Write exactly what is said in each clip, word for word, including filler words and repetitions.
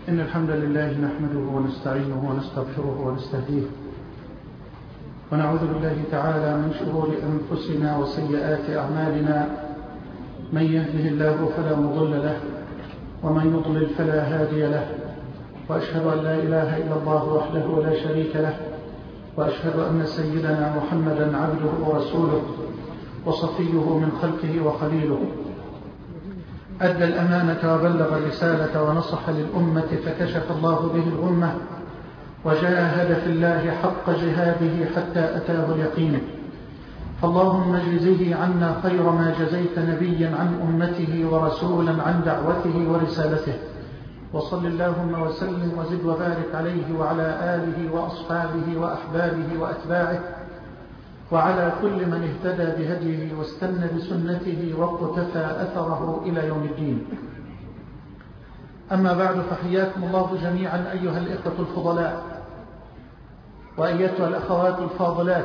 إن الحمد لله نحمده ونستعينه ونستغفره ونستهديه ونعوذ بالله تعالى من شرور أنفسنا وسيئات أعمالنا. من يهده الله فلا مضل له ومن يضلل فلا هادي له، وأشهد أن لا إله إلا الله وحده لا شريك له، وأشهد أن سيدنا محمدا عبده ورسوله وصفيه من خلقه وخليله. أدى الأمانة وبلغ الرسالة ونصح للأمة فكشف الله به الغمة وجاهد في الله حق جهاده حتى أتاه اليقين. فاللهم اجزه عنا خير ما جزيت نبيا عن أمته ورسولا عن دعوته ورسالته، وصل اللهم وسلم وزد وبارك عليه وعلى آله وأصحابه وأحبابه وأتباعه وعلى كل من اهتدى بهديه واستنى بسنته واقتفى أثره إلى يوم الدين. أما بعد، فحياكم الله جميعا أيها الإخوة الفضلاء وأيتها الأخوات الفاضلات،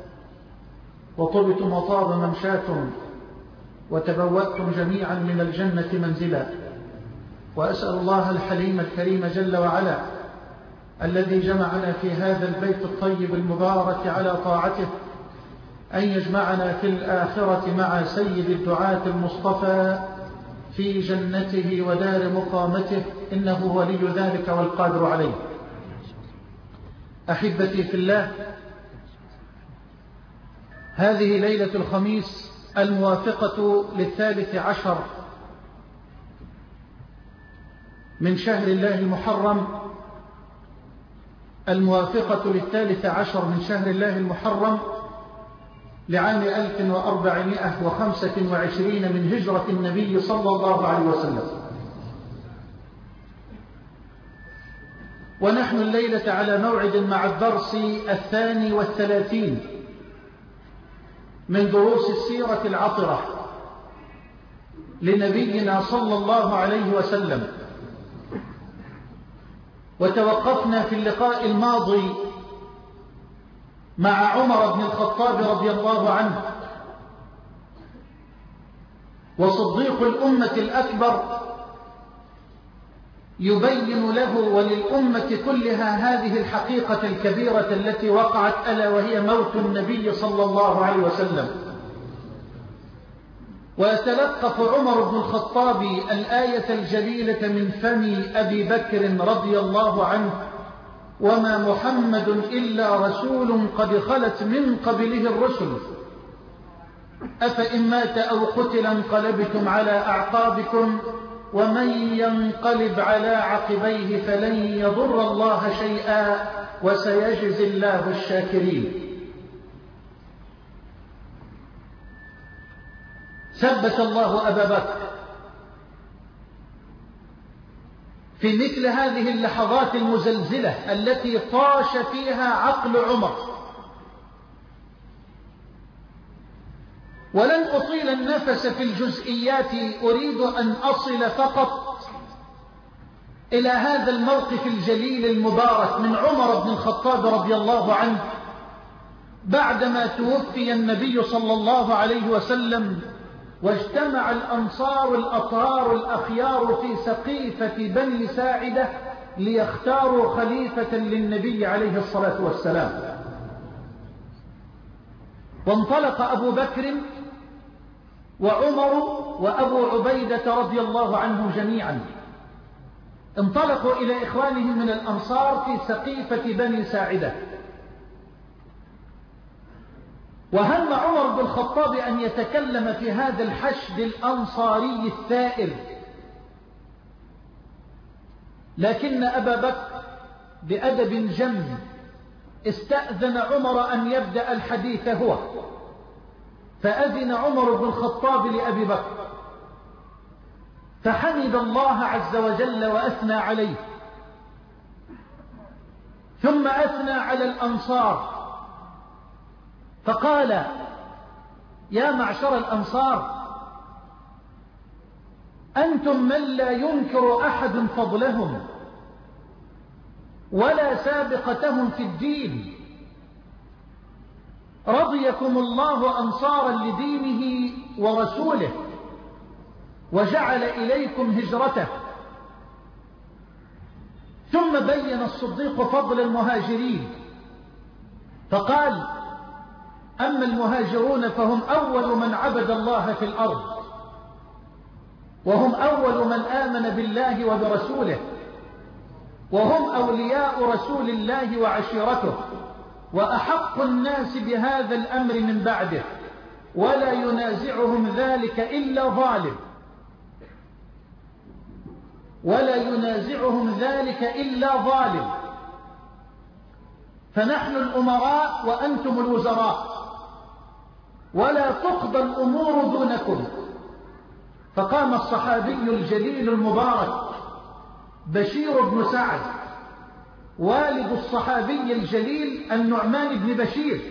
وطبتم وطاب ممشاكم وتبوأتم جميعا من الجنة منزلا. وأسأل الله الحليم الكريم جل وعلا الذي جمعنا في هذا البيت الطيب المبارك على طاعته أن يجمعنا في الآخرة مع سيد الدعاة المصطفى في جنته ودار مقامته، إنه ولي ذلك والقادر عليه. أحبتي في الله، هذه ليلة الخميس الموافقة للثالث عشر من شهر الله المحرم، الموافقة للثالث عشر من شهر الله المحرم لعام ألف وأربعمائة وخمسة وعشرين من هجرة النبي صلى الله عليه وسلم. ونحن الليلة على موعد مع الدرس الثاني والثلاثين من دروس السيرة العطرة لنبينا صلى الله عليه وسلم. وتوقفنا في اللقاء الماضي مع عمر بن الخطاب رضي الله عنه، وصديق الأمة الأكبر، يبين له وللأمة كلها هذه الحقيقة الكبيرة التي وقعت، ألا وهي موت النبي صلى الله عليه وسلم. ويتلقف عمر بن الخطاب الآية الجليلة من فم أبي بكر رضي الله عنه: وما محمد إلا رسول قد خلت من قبله الرسل أفإن مات أو قتل انقلبتم على أعقابكم ومن ينقلب على عقبيه فلن يضر الله شيئا وسيجزي الله الشاكرين. ثبت الله أبا بكر في مثل هذه اللحظات المزلزلة التي طاش فيها عقل عمر. ولن أطيل النفس في الجزئيات، أريد أن أصل فقط إلى هذا الموقف الجليل المبارك من عمر بن الخطاب رضي الله عنه بعدما توفي النبي صلى الله عليه وسلم، واجتمع الأنصار الأطهار الأخيار في سقيفة بني ساعدة ليختاروا خليفة للنبي عليه الصلاة والسلام. وانطلق أبو بكر وعمر وأبو عبيدة رضي الله عنهم جميعا، انطلقوا إلى إخوانهم من الأنصار في سقيفة بني ساعدة. وهم عمر بن الخطاب أن يتكلم في هذا الحشد الأنصاري الثائر، لكن أبا بكر بأدب جم استأذن عمر أن يبدأ الحديث هو، فأذن عمر بن الخطاب لأبي بكر فحمد الله عز وجل وأثنى عليه، ثم أثنى على الأنصار فقال: يا معشر الأنصار، أنتم من لا ينكر أحد فضلهم ولا سابقتهم في الدين، رضيكم الله أنصارا لدينه ورسوله وجعل إليكم هجرته، ثم بين الصديق فضل المهاجرين فقال: أما المهاجرون فهم أول من عبد الله في الأرض، وهم أول من آمن بالله وبرسوله، وهم أولياء رسول الله وعشيرته، وأحق الناس بهذا الأمر من بعده، ولا ينازعهم ذلك إلا ظالم ولا ينازعهم ذلك إلا ظالم فنحن الأمراء وأنتم الوزراء، ولا تقضى الأمور دونكم. فقام الصحابي الجليل المبارك بشير بن سعد والد الصحابي الجليل النعمان بن بشير،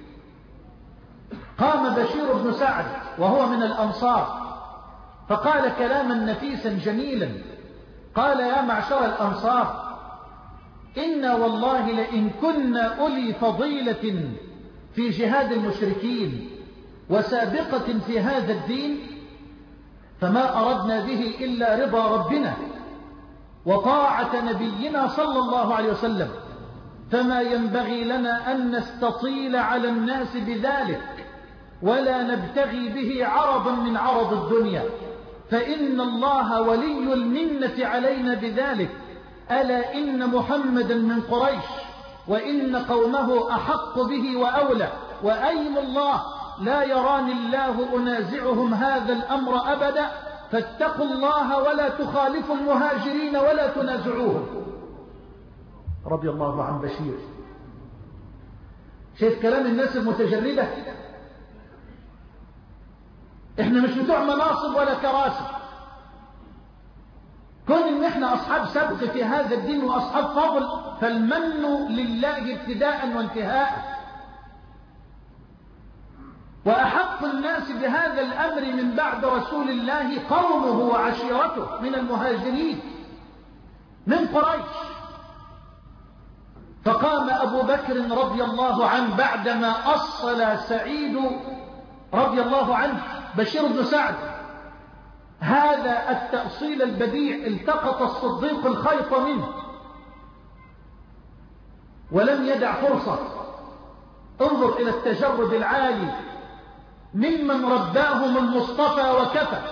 قام بشير بن سعد وهو من الأنصار فقال كلاما نفيسا جميلا، قال: يا معشر الأنصار، إنا والله لئن كنا أولي فضيلة في جهاد المشركين وسابقة في هذا الدين فما أردنا به إلا رضا ربنا وطاعة نبينا صلى الله عليه وسلم، فما ينبغي لنا أن نستطيل على الناس بذلك ولا نبتغي به عرضا من عرض الدنيا، فإن الله ولي المنة علينا بذلك. ألا إن محمدا من قريش وإن قومه أحق به وأولى، وأيم الله لا يراني الله أنازعهم هذا الأمر أبدا، فاتقوا الله ولا تخالفوا المهاجرين ولا تنازعوهم. رضي الله عن بشير. شايف كلام الناس المتجردة؟ احنا مش بتوع مناصب ولا كراسي، كون ان احنا اصحاب سبق في هذا الدين واصحاب فضل فالمن لله ابتداء وانتهاء. وأحق الناس بهذا الأمر من بعد رسول الله قومه وعشيرته من المهاجرين من قريش. فقام أبو بكر رضي الله عنه بعدما أصل سعيد رضي الله عنه بشير بن سعد هذا التأصيل البديع، التقط الصديق الخيط منه ولم يدع فرصة. انظر إلى التجرد العالي ممن رباهم المصطفى وكفى،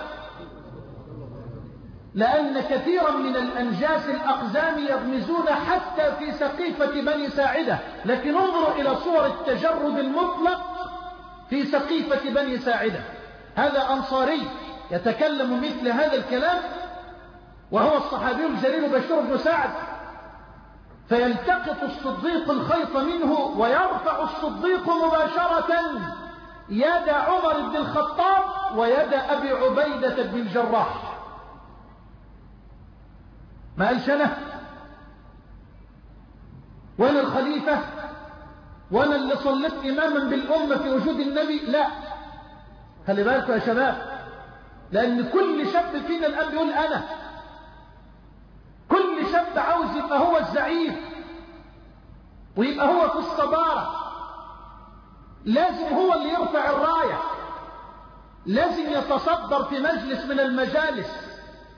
لأن كثيرا من الأنجاس الأقزام يغمزون حتى في سقيفة بني ساعدة، لكن انظروا إلى صور التجرد المطلق في سقيفة بني ساعدة. هذا أنصاري يتكلم مثل هذا الكلام وهو الصحابي الجليل بشير بن سعد، فيلتقط الصديق الخيط منه ويرفع الصديق مباشرة يد عمر بن الخطاب ويد أبي عبيدة بن الجراح. ما قالش أنا وأنا الخليفة وأنا اللي صليت إماما بالأمة في وجود النبي، لا. خلي بالكم يا شباب، لأن كل شاب فينا الآن بيقول أنا، كل شاب عاوز يبقى هو الزعيم ويبقى هو في الصدارة، لازم هو اللي يرفع الراية، لازم يتصدر في مجلس من المجالس.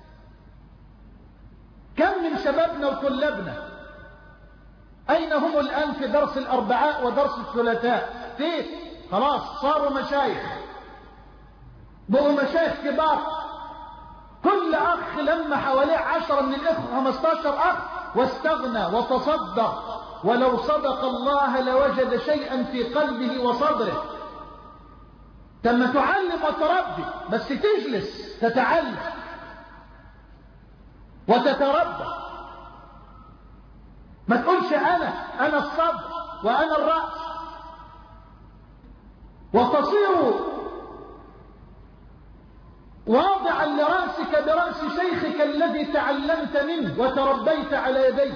كم من شبابنا وطلابنا أين هم الآن في درس الأربعاء ودرس الثلاثاء؟ فيه خلاص صاروا مشايخ، بقوا مشايخ كبار. كل أخ لما حواليه عشرة من الإخوة خمستاشر أخ واستغنى وتصدق، ولو صدق الله لوجد شيئا في قلبه وصدره. تم تعلم وتربي، بس تجلس تتعلم وتتربى. ما تقولش أنا أنا الصدر وأنا الرأس، وتصير واضعا لرأسك برأس شيخك الذي تعلمت منه وتربيت على يديه.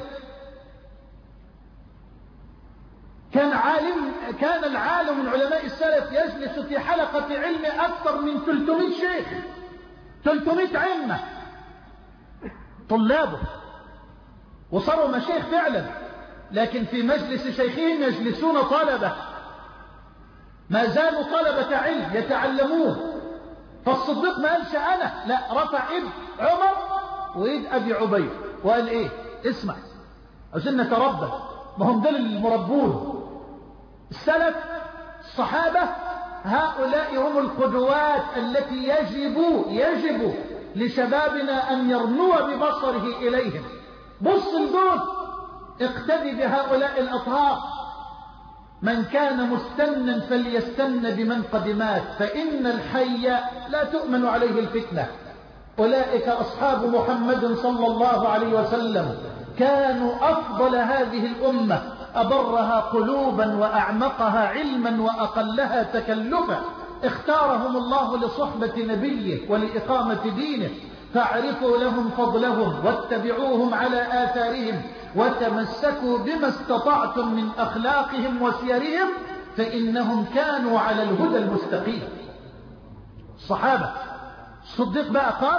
كان عالم كان العالم من علماء السلف يجلس في حلقة علم أكثر من ثلاثمائة شيخ، ثلاثمائة عمة طلابه، وصاروا مشايخ فعلا، لكن في مجلس شيخهم يجلسون طلبة، ما زالوا طلبة علم يتعلمون. فالصديق ما قالش أنا، لا، رفع إيد عمر وإيد أبي عبيد وقال إيه؟ اسمع، عاوزين نتربى. ما هم دول المربون. السلف الصحابة هؤلاء هم القدوات التي يجب يجب لشبابنا أن يرنو ببصره إليهم. بص لدول، اقتدي بهؤلاء الأطهار. من كان مستنا فليستن بمن قد مات، فإن الحي لا تؤمن عليه الفتنة. أولئك أصحاب محمد صلى الله عليه وسلم، كانوا أفضل هذه الأمة، أبرها قلوبا وأعمقها علما وأقلها تكلفا. اختارهم الله لصحبة نبيه ولإقامة دينه، فاعرفوا لهم فضلهم واتبعوهم على آثارهم، وتمسكوا بما استطعتم من أخلاقهم وسيرهم، فإنهم كانوا على الهدى المستقيم. الصحابة. الصديق بقى قام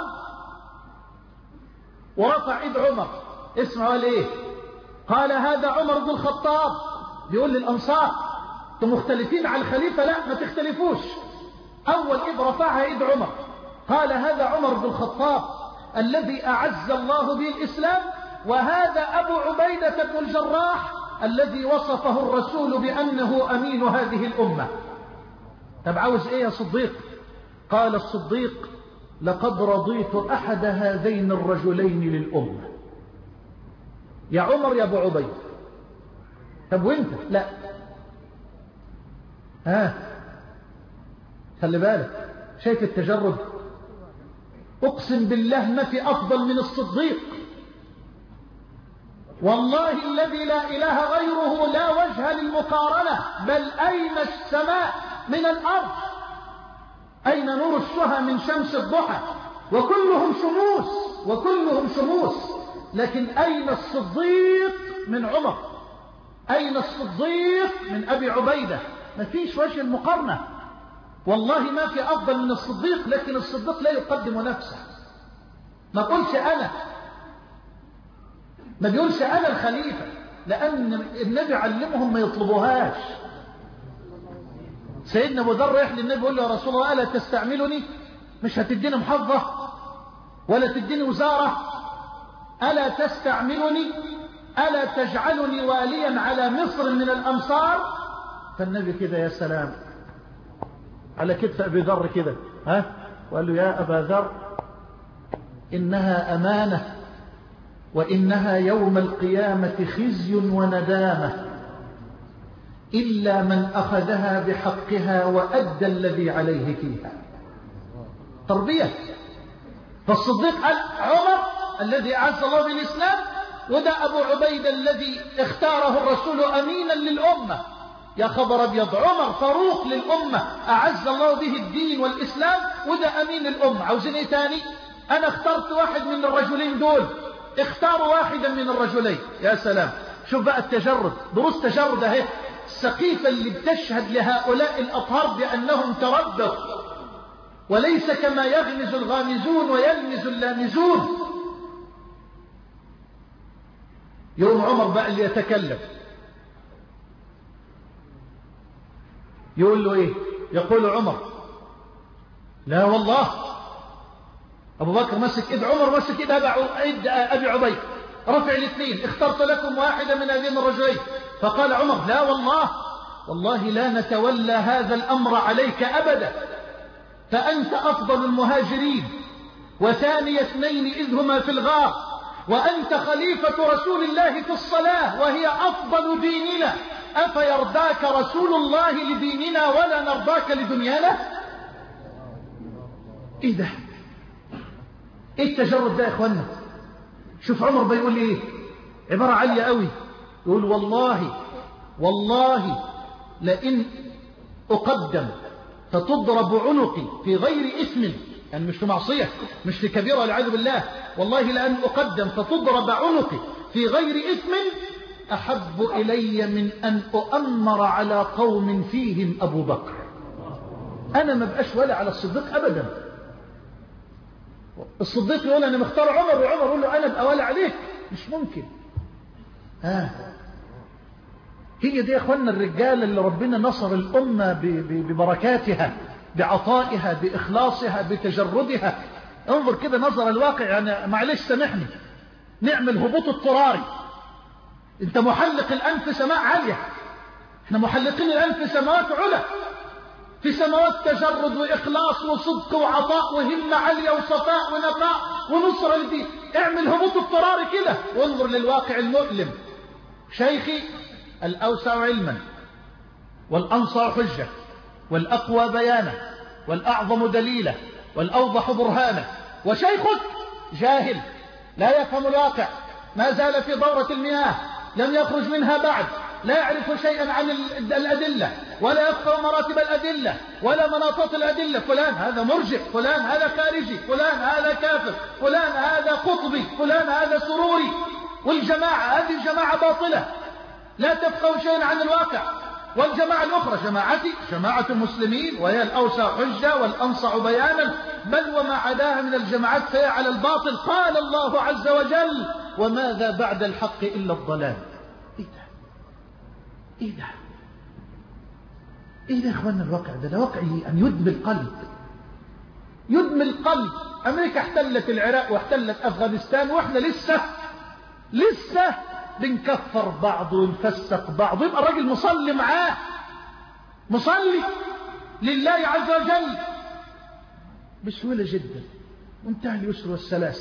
ورفع ايد عمر. اسمعوا ليه؟ قال هذا عمر بن الخطاب. بيقول للأنصار انتم مختلفين على الخليفة؟ لا، ما تختلفوش. أول ايد رفعها ايد عمر. قال هذا عمر بن الخطاب الذي أعز الله به الإسلام، وهذا أبو عبيدة بن الجراح الذي وصفه الرسول بأنه أمين هذه الأمة. طب عاوز ايه يا صديق؟ قال الصديق لقد رضيت أحد هذين الرجلين للأمة. يا عمر يا أبو عبيد. طب وانت؟ لا. ها خلي بالك، شايف التجرد؟ أقسم بالله ما في أفضل من الصديق. والله الذي لا إله غيره لا وجه للمقارنة. بل أين السماء من الأرض؟ أين نور الشهى من شمس الضحى؟ وكلهم شموس وكلهم شموس. لكن أين الصديق من عمر؟ أين الصديق من أبي عبيدة؟ ما فيش وجه المقارنة. والله ما في أفضل من الصديق، لكن الصديق لا يقدم نفسه. ما قلش أنا، ما بيقولش أنا الخليفة، لأن النبي علمهم ما يطلبوهاش. سيدنا أبو ذر رايح للنبي يقول له يا رسول الله ألا تستعملني؟ مش هتديني محافظة ولا تديني وزارة؟ ألا تستعملني؟ ألا تجعلني واليا على مصر من الأمصار؟ فالنبي كده يا سلام على كتف أبي ذر كده، ها، وقال له يا أبا ذر إنها أمانة، وإنها يوم القيامة خزي وندامة، إلا من أخذها بحقها وأدى الذي عليه فيها. تربية. فالصديق قال عمر الذي أعز الله بالإسلام، وده أبو عبيدة الذي اختاره الرسول أمينا للأمة. يا خبر أبيض، عمر فاروق للأمة أعز الله به الدين والإسلام، وده أمين الأمة. عاوزين إيه تاني؟ أنا اخترت واحد من الرجلين دول، اختاروا واحدا من الرجلين. يا سلام، شوف بقى التجرد، دروس تجرد اهي. السقيفة اللي بتشهد لهؤلاء الأطهار بأنهم تربوا، وليس كما يغمز الغامزون ويلمز اللامزون. يوم عمر بقى اللي يتكلم يقول له ايه؟ يقول عمر لا والله. ابو بكر مسك ايد عمر، مسك ايد ابي عبيد، رفع الاثنين، اخترت لكم واحدا من هذين الرجلين. فقال عمر لا والله، والله لا نتولى هذا الامر عليك ابدا، فانت افضل المهاجرين، وثاني اثنين اذ هما في الغار، وانت خليفة رسول الله في الصلاة وهي افضل ديننا، افيرضاك رسول الله لديننا ولا نرضاك لدنيانا؟ ايه ده؟ ايه التجرد ده يا اخوانا؟ شوف عمر بيقول ايه، عبارة عالية قوي. يقول والله والله لئن اقدم فتضرب عنقي في غير اثم، يعني مش في معصية، مش في كبيرة والعياذ بالله، والله لأن اقدم فتضرب عنقي في غير اثم احب الي من ان اؤمر على قوم فيهم ابو بكر. انا ما بقاش ولا على الصديق ابدا. الصديق يقول انا مختار عمر، وعمر يقول له انا ابقى ولا عليك، مش ممكن. آه. هي دي يا اخوانا الرجال اللي ربنا نصر الامه ببركاتها، بعطائها، باخلاصها، بتجردها. انظر كده نظر الواقع، يعني معلش سامحني، نعمل هبوط اضطراري انت محلق الآن في سماء عالية، احنا محلقين الآن في سماوات علا، في سماوات تجرد وإخلاص وصدق وعطاء وهمة عالية وصفاء ونقاء ونصرة للدين. اعمل هبوط اضطراري كده وانظر للواقع المؤلم. شيخي الأوسع علما والأنصع حجة والأقوى بيانا والأعظم دليلا والأوضح برهانا، وشيخك جاهل لا يفهم الواقع، ما زال في دورة المياه، لم يخرج منها بعد، لا يعرف شيئا عن الأدلة ولا يفقه مراتب الأدلة ولا مناطات الأدلة. فلان هذا مرجع، فلان هذا خارجي، فلان هذا كافر، فلان هذا قطبي، فلان هذا سروري، والجماعة هذه الجماعة باطلة لا تفقه شيئا عن الواقع. والجماعة الأخرى جماعتي جماعة المسلمين وهي الأوسع حجة والأنصع بيانا، بل وما عداها من الجماعات فهي على الباطل. قال الله عز وجل: وماذا بعد الحق إلا الضلال. إيه ده إيه ده إيه ده يا إخواننا؟ الواقع ده ده واقع أن يدمي القلب، يدمي القلب. أمريكا احتلت العراق واحتلت أفغانستان وإحنا لسه لسه بنكفر بعض ونفسق بعض. يبقى الراجل مصلي معاه، مصلي لله عز وجل بسهولة جدا، وانتهى اليسر والسلاسة.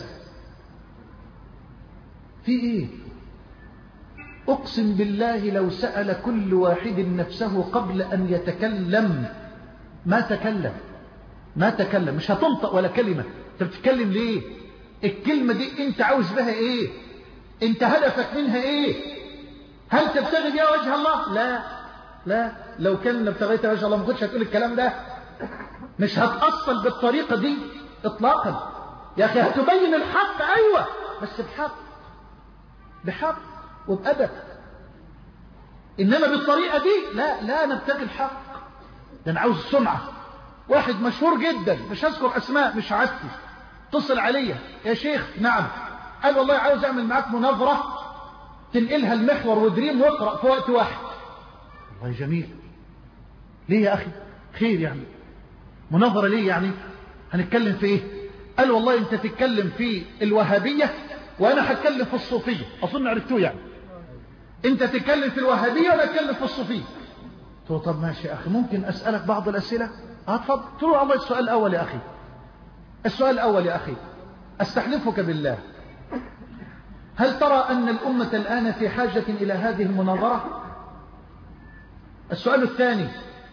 في ايه؟ اقسم بالله لو سأل كل واحد نفسه قبل ان يتكلم ما تكلم ما تكلم مش هتنطق ولا كلمة. انت بتتكلم ليه؟ الكلمة دي انت عاوز بها ايه؟ انت هدفك منها ايه؟ هل تبتغي بها وجه الله؟ لا لا، لو كان ابتغيت وجه الله ما كنتش هتقول الكلام ده. مش هتأصل بالطريقة دي اطلاقا. يا اخي هتبين الحق، ايوه، بس بحق بحق وبأدب. انما بالطريقة دي لا لا نبتغي الحق، ده انا عاوز السمعة. واحد مشهور جدا مش هذكر اسماء مش عادتي اتصل عليا: يا شيخ نعم، قال والله عاوز اعمل معاك مناظرة تنقلها المحور ودريم واقرأ في وقت واحد. والله جميل. ليه يا اخي؟ خير يعني؟ مناظرة ليه يعني؟ هنتكلم في ايه؟ قال والله انت تتكلم في الوهابية وانا هتكلم في الصوفية. اظن عرفتوه يعني. انت تتكلم في الوهابية وانا اتكلم في الصوفية. قلت له طب ماشي يا اخي، ممكن اسألك بعض الاسئلة؟ اه اتفضل. قلت له الله السؤال الاول يا اخي، السؤال الاول يا اخي، استحلفك بالله، هل ترى أن الأمة الآن في حاجة إلى هذه المناظرة؟ السؤال الثاني،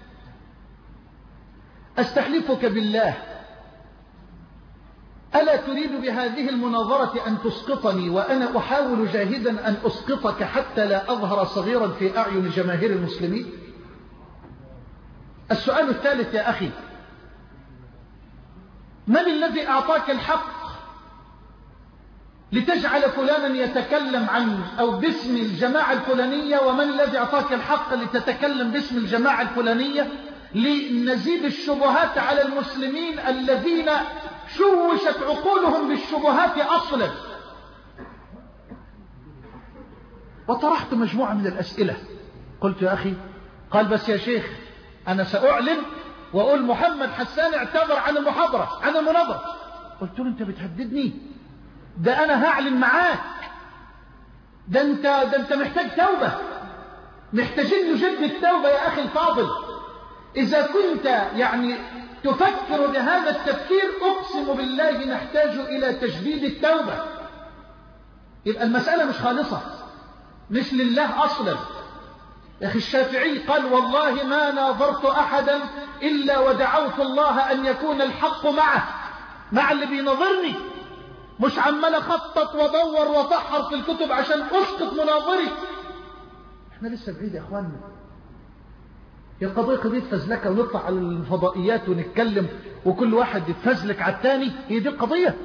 أستحلفك بالله، ألا تريد بهذه المناظرة أن تسقطني وأنا أحاول جاهدا أن أسقطك حتى لا أظهر صغيرا في أعين جماهير المسلمين؟ السؤال الثالث يا أخي، من الذي أعطاك الحق لتجعل فلانا يتكلم عن أو باسم الجماعة الفلانية، ومن الذي أعطاك الحق لتتكلم باسم الجماعة الفلانية لنزيد الشبهات على المسلمين الذين شوشت عقولهم بالشبهات أصلا؟ وطرحت مجموعة من الأسئلة. قلت يا أخي، قال بس يا شيخ أنا سأعلن وأقول محمد حسان اعتذر عن المحاضرة عن المناظرة. قلت له أنت بتهددني؟ ده أنا هعلن معاك، ده أنت, ده أنت محتاج توبة، محتاجين نجدد التوبة يا أخي الفاضل. إذا كنت يعني تفكر بهذا التفكير أقسم بالله نحتاج إلى تجديد التوبة. يبقى المسألة مش خالصة، مش لله أصلا. يا أخي الشافعي قال والله ما ناظرت أحدا إلا ودعوت الله أن يكون الحق معه، مع اللي بيناظرني، مش عمال اخطط وادور واطحر في الكتب عشان اسقط مناظري. احنا لسه بعيد يا اخواننا. هي القضيه قضيه فزلكه ونطلع على الفضائيات ونتكلم وكل واحد يتفزلك على الثاني؟ هي دي القضيه؟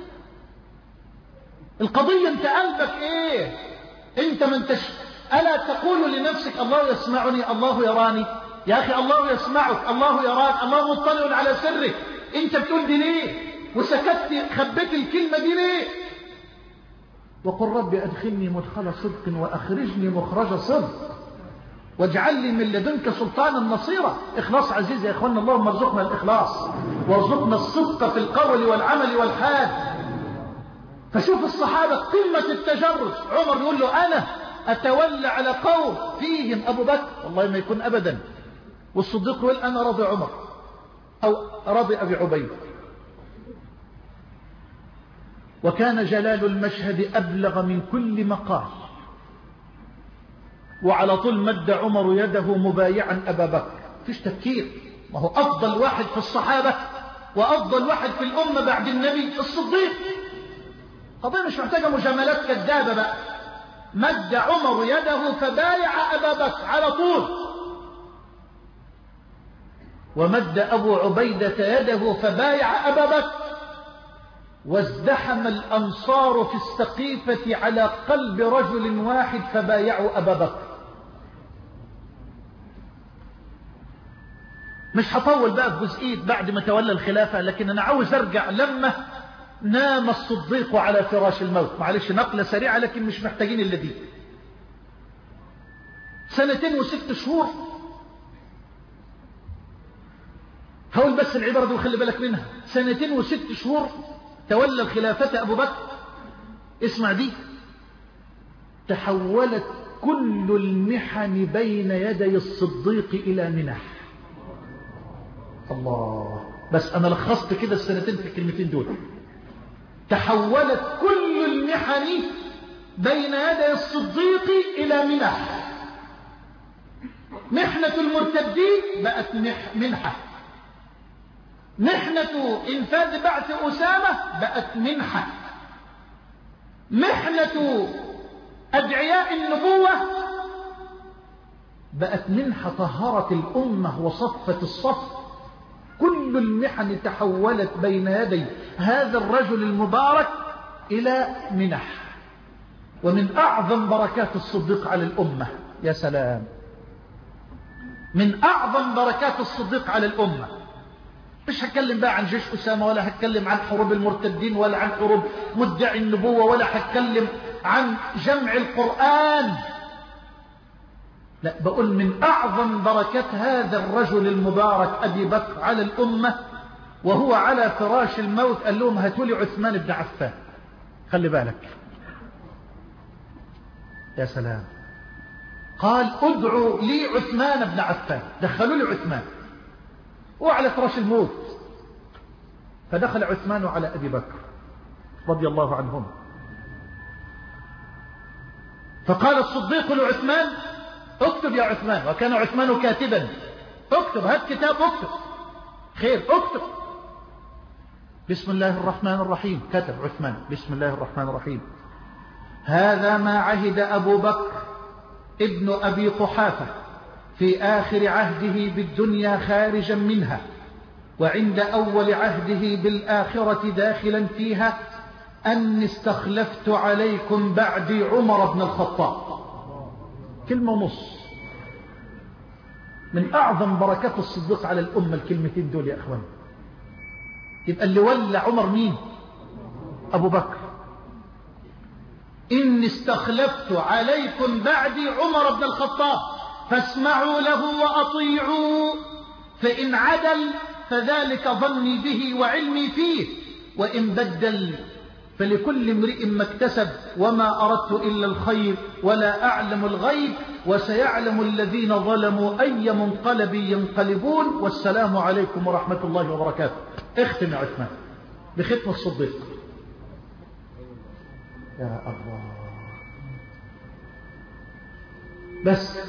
القضيه انت قلبك ايه؟ انت ما انتش الا تقول لنفسك الله يسمعني الله يراني؟ يا اخي الله يسمعك الله يراك الله مطلع على سرك. انت بتقول دي ليه وسكت خبيت الكلمة دي ليه؟ وقل رب أدخلني مدخل صدق وأخرجني مخرج صدق واجعل لي من لدنك سلطانا نصيرا. إخلاص عزيز يا إخواننا، اللهم ارزقنا الإخلاص وارزقنا الصدق في القول والعمل والحال. فشوف الصحابة قمة التجرد، عمر يقول له أنا أتولى على قوم فيهم أبو بكر؟ والله ما يكون أبدا. والصديق يقول أنا راضي عمر أو راضي أبي عبيد. وكان جلال المشهد أبلغ من كل مقال، وعلى طول مد عمر يده مبايعا أبا بكر. فيش تفكير، ما هو أفضل واحد في الصحابة وأفضل واحد في الأمة بعد النبي الصديق. قضية مش محتاجة مجاملات كذابة بقى. مد عمر يده فبايع أبا بكر على طول، ومد أبو عبيدة يده فبايع أبا بكر، وازدحم الأنصار في السقيفة على قلب رجل واحد فبايعوا أبا بكر. مش هطول بقى في جزئية بعد ما تولى الخلافة، لكن أنا عاوز أرجع لما نام الصديق على فراش الموت. معلش نقلة سريعة لكن مش محتاجين إلا دي. سنتين وست شهور، هقول بس العبارة دي وخلي بالك منها. سنتين وست شهور تولى الخلافة أبو بكر. اسمع دي: تحولت كل المحن بين يدي الصديق إلى منح. الله، بس أنا لخصت كده السنتين في الكلمتين دول. تحولت كل المحن بين يدي الصديق إلى منح. محنة المرتدين بقت منحة، محنة إنفاذ بعث أسامة بقت منحة، محنة أدعياء النبوة بقت منحة طهرت الأمة وصفت الصف. كل المحن تحولت بين يدي هذا الرجل المبارك إلى منح. ومن أعظم بركات الصديق على الأمة، يا سلام، من أعظم بركات الصديق على الأمة. مش هتكلم بقى عن جيش أسامة، ولا هتكلم عن حروب المرتدين، ولا عن حروب مدعي النبوة، ولا هتكلم عن جمع القرآن. لا، بقول من أعظم بركات هذا الرجل المبارك أبي بكر على الأمة، وهو على فراش الموت قال لهم هاتوا لي عثمان بن عفان. خلي بالك، يا سلام، قال ادعوا لي عثمان بن عفان. دخلوا لي عثمان وعلى فراش الموت. فدخل عثمان على أبي بكر رضي الله عنهم، فقال الصديق لعثمان اكتب يا عثمان. وكان عثمان كاتبا. اكتب، هات كتاب اكتب، خير اكتب. بسم الله الرحمن الرحيم. كتب عثمان بسم الله الرحمن الرحيم: هذا ما عهد أبو بكر ابن أبي قحافة في آخر عهده بالدنيا خارجا منها، وعند أول عهده بالآخرة داخلا فيها، أني استخلفت عليكم بعدي عمر بن الخطاب. كلمة ونص. من أعظم بركات الصديق على الأمة الكلمتين دول يا أخوان. يبقى اللي ولى عمر مين؟ أبو بكر. إني استخلفت عليكم بعدي عمر بن الخطاب فاسمعوا له وأطيعوا، فإن عدل فذلك ظني به وعلمي فيه، وإن بدل فلكل امرئ ما اكتسب، وما أردت إلا الخير ولا أعلم الغيب، وسيعلم الذين ظلموا أي منقلب ينقلبون، والسلام عليكم ورحمة الله وبركاته. اختم يا عثمان بختم الصديق. يا الله، بس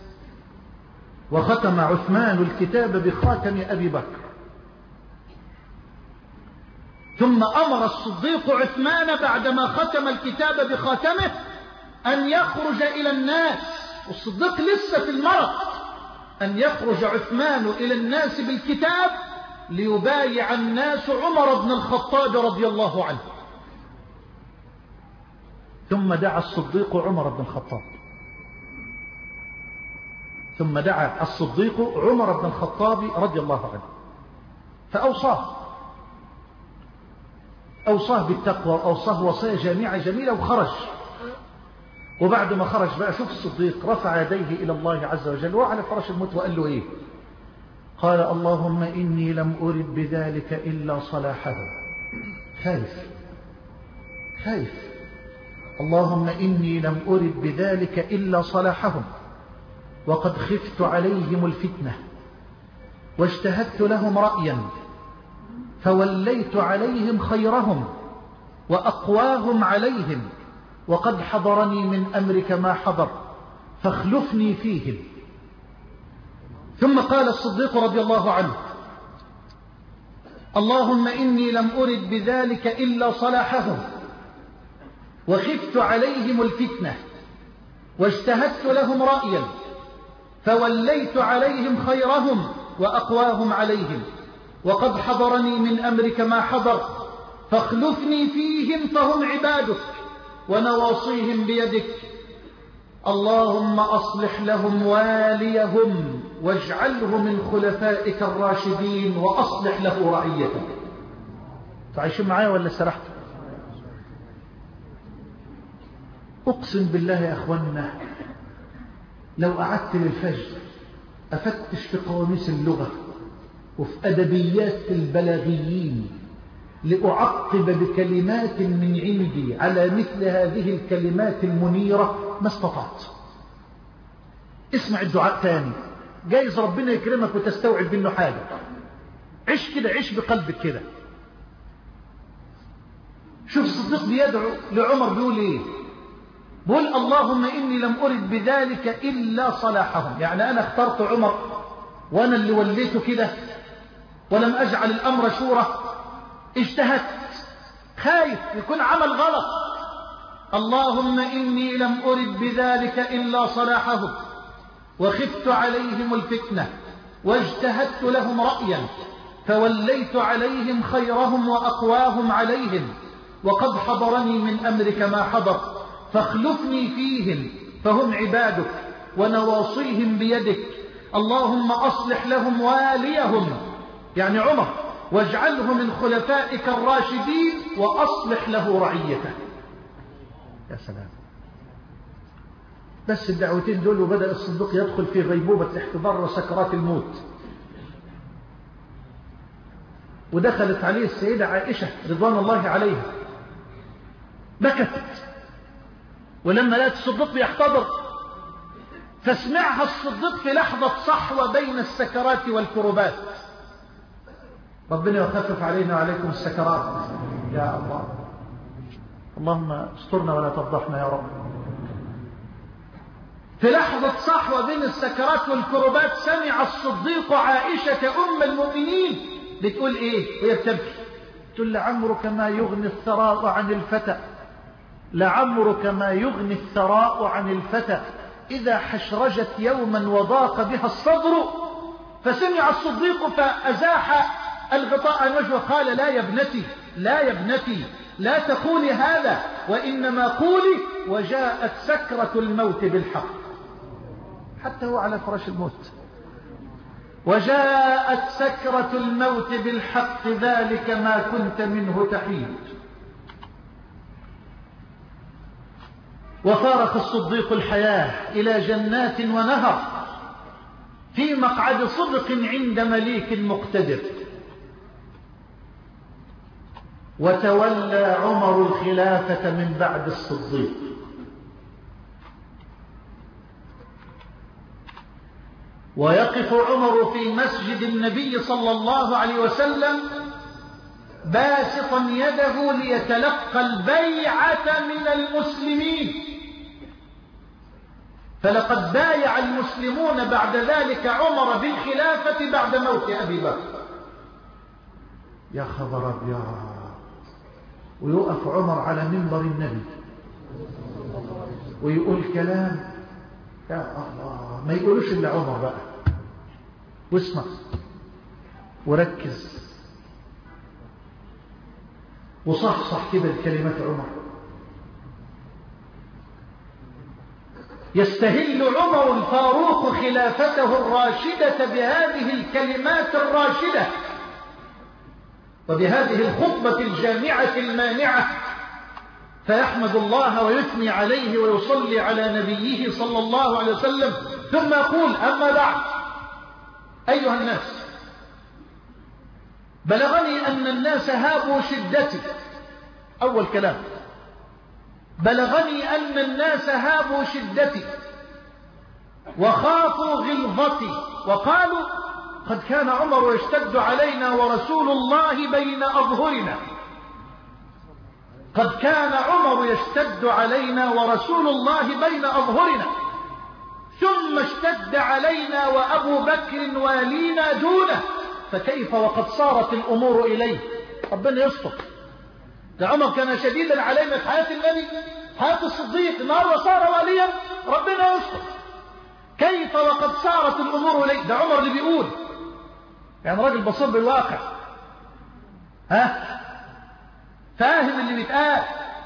وختم عثمان الكتاب بخاتم أبي بكر. ثم أمر الصديق عثمان بعدما ختم الكتاب بخاتمه أن يخرج إلى الناس، والصديق لسه في المرض، أن يخرج عثمان إلى الناس بالكتاب ليبايع الناس عمر بن الخطاب رضي الله عنه. ثم دعا الصديق عمر بن الخطاب ثم دعا الصديق عمر بن الخطاب رضي الله عنه فأوصاه أوصاه بالتقوى، وأوصاه وصايا جامعة جميلة، وخرج. وبعد ما خرج بقى شوف الصديق رفع يديه إلى الله عز وجل وعلى فراش الموت وقال له إيه؟ قال اللهم إني لم أرد بذلك إلا صلاحه. خايف خايف اللهم إني لم أرد بذلك إلا صلاحهم، وقد خفت عليهم الفتنة واجتهدت لهم رأيا فوليت عليهم خيرهم وأقواهم عليهم، وقد حضرني من أمرك ما حضر فاخلفني فيهم. ثم قال الصديق رضي الله عنه: اللهم إني لم أرد بذلك إلا صلاحهم وخفت عليهم الفتنة واجتهدت لهم رأيا فوليت عليهم خيرهم وأقواهم عليهم، وقد حضرني من أمرك ما حضر فاخلفني فيهم فهم عبادك ونواصيهم بيدك. اللهم أصلح لهم واليهم واجعله من خلفائك الراشدين وأصلح له رعيته. تعيشون معايا ولا سرحت؟ أقسم بالله يا أخوانا لو قعدت للفجر أفتش في قواميس اللغة وفي أدبيات البلاغيين لأعقب بكلمات من عندي على مثل هذه الكلمات المنيرة ما استطعت. اسمع الدعاء تاني، جايز ربنا يكرمك وتستوعب منه حاجة. عيش كده، عيش بقلبك كده. شوف الصديق بيدعو لعمر بيقول ايه؟ بيقول اللهم إني لم أرد بذلك إلا صلاحهم. يعني أنا اخترت عمر وأنا اللي وليته كده ولم أجعل الأمر شورى، اجتهدت، خايف يكون عمل غلط. اللهم إني لم أرد بذلك إلا صلاحهم وخفت عليهم الفتنة واجتهدت لهم رأيا فوليت عليهم خيرهم وأقواهم عليهم، وقد حضرني من أمرك ما حضر فاخلفني فيهم فهم عبادك ونواصيهم بيدك. اللهم أصلح لهم واليهم يعني عمر واجعله من خلفائك الراشدين وأصلح له رعيته. يا سلام، بس الدعوتين دول وبدأ الصديق يدخل في غيبوبة الاحتضار وسكرات الموت. ودخلت عليه السيدة عائشة رضوان الله عليها بكت، ولما لقت الصديق يحتضر فسمعها الصديق في لحظة صحوة بين السكرات والكربات. ربنا يخفف علينا وعليكم السكرات يا الله. اللهم استرنا ولا تفضحنا يا رب. في لحظة صحوة بين السكرات والكربات سمع الصديق عائشة أم المؤمنين بتقول إيه وهي بتبكي؟ تقول لعمرك ما يغني الثراء عن الفتى، لعمرك ما يغني الثراء عن الفتى إذا حشرجت يوما وضاق بها الصدر. فسمع الصديق فأزاح الغطاء عن وجهه قال لا يا ابنتي، لا يا ابنتي، لا تقولي هذا، وإنما قولي وجاءت سكرة الموت بالحق. حتى هو على فراش الموت، وجاءت سكرة الموت بالحق ذلك ما كنت منه تحيد. وفارق الصديق الحياة إلى جنات ونهر في مقعد صدق عند مليك مقتدر. وتولى عمر الخلافة من بعد الصديق. ويقف عمر في مسجد النبي صلى الله عليه وسلم باسطا يده ليتلقى البيعة من المسلمين. فلقد بايع المسلمون بعد ذلك عمر بالخلافة بعد موت أبي بكر. يا خبر أبيض. ويقف عمر على منبر النبي ويقول كلام يا الله ما يقولوش إلا عمر بقى. واسمع وركز وصحصح كده الكلمات عمر. يستهل عمر الفاروق خلافته الراشدة بهذه الكلمات الراشدة وبهذه الخطبة الجامعة المانعة، فيحمد الله ويثني عليه ويصلي على نبيه صلى الله عليه وسلم، ثم يقول أما بعد أيها الناس، بلغني أن الناس هابوا شدتي. أول كلام بلغني أن الناس هابوا شدتي وخافوا غلظتي وقالوا قد كان عمر يشتد علينا ورسول الله بين أظهرنا. قد كان عمر يشتد علينا ورسول الله بين أظهرنا ثم اشتد علينا وأبو بكر والينا دونه فكيف وقد صارت الأمور إليه. ربنا يستر. ده عمر كان شديدا علينا في حياة النبي حياة الصديق النهارده صار واليا. ربنا يستر. كيف وقد صارت الأمور إليه. ده عمر اللي بيقول يعني راجل بصير بالواقع ها فاهم اللي بيتقال.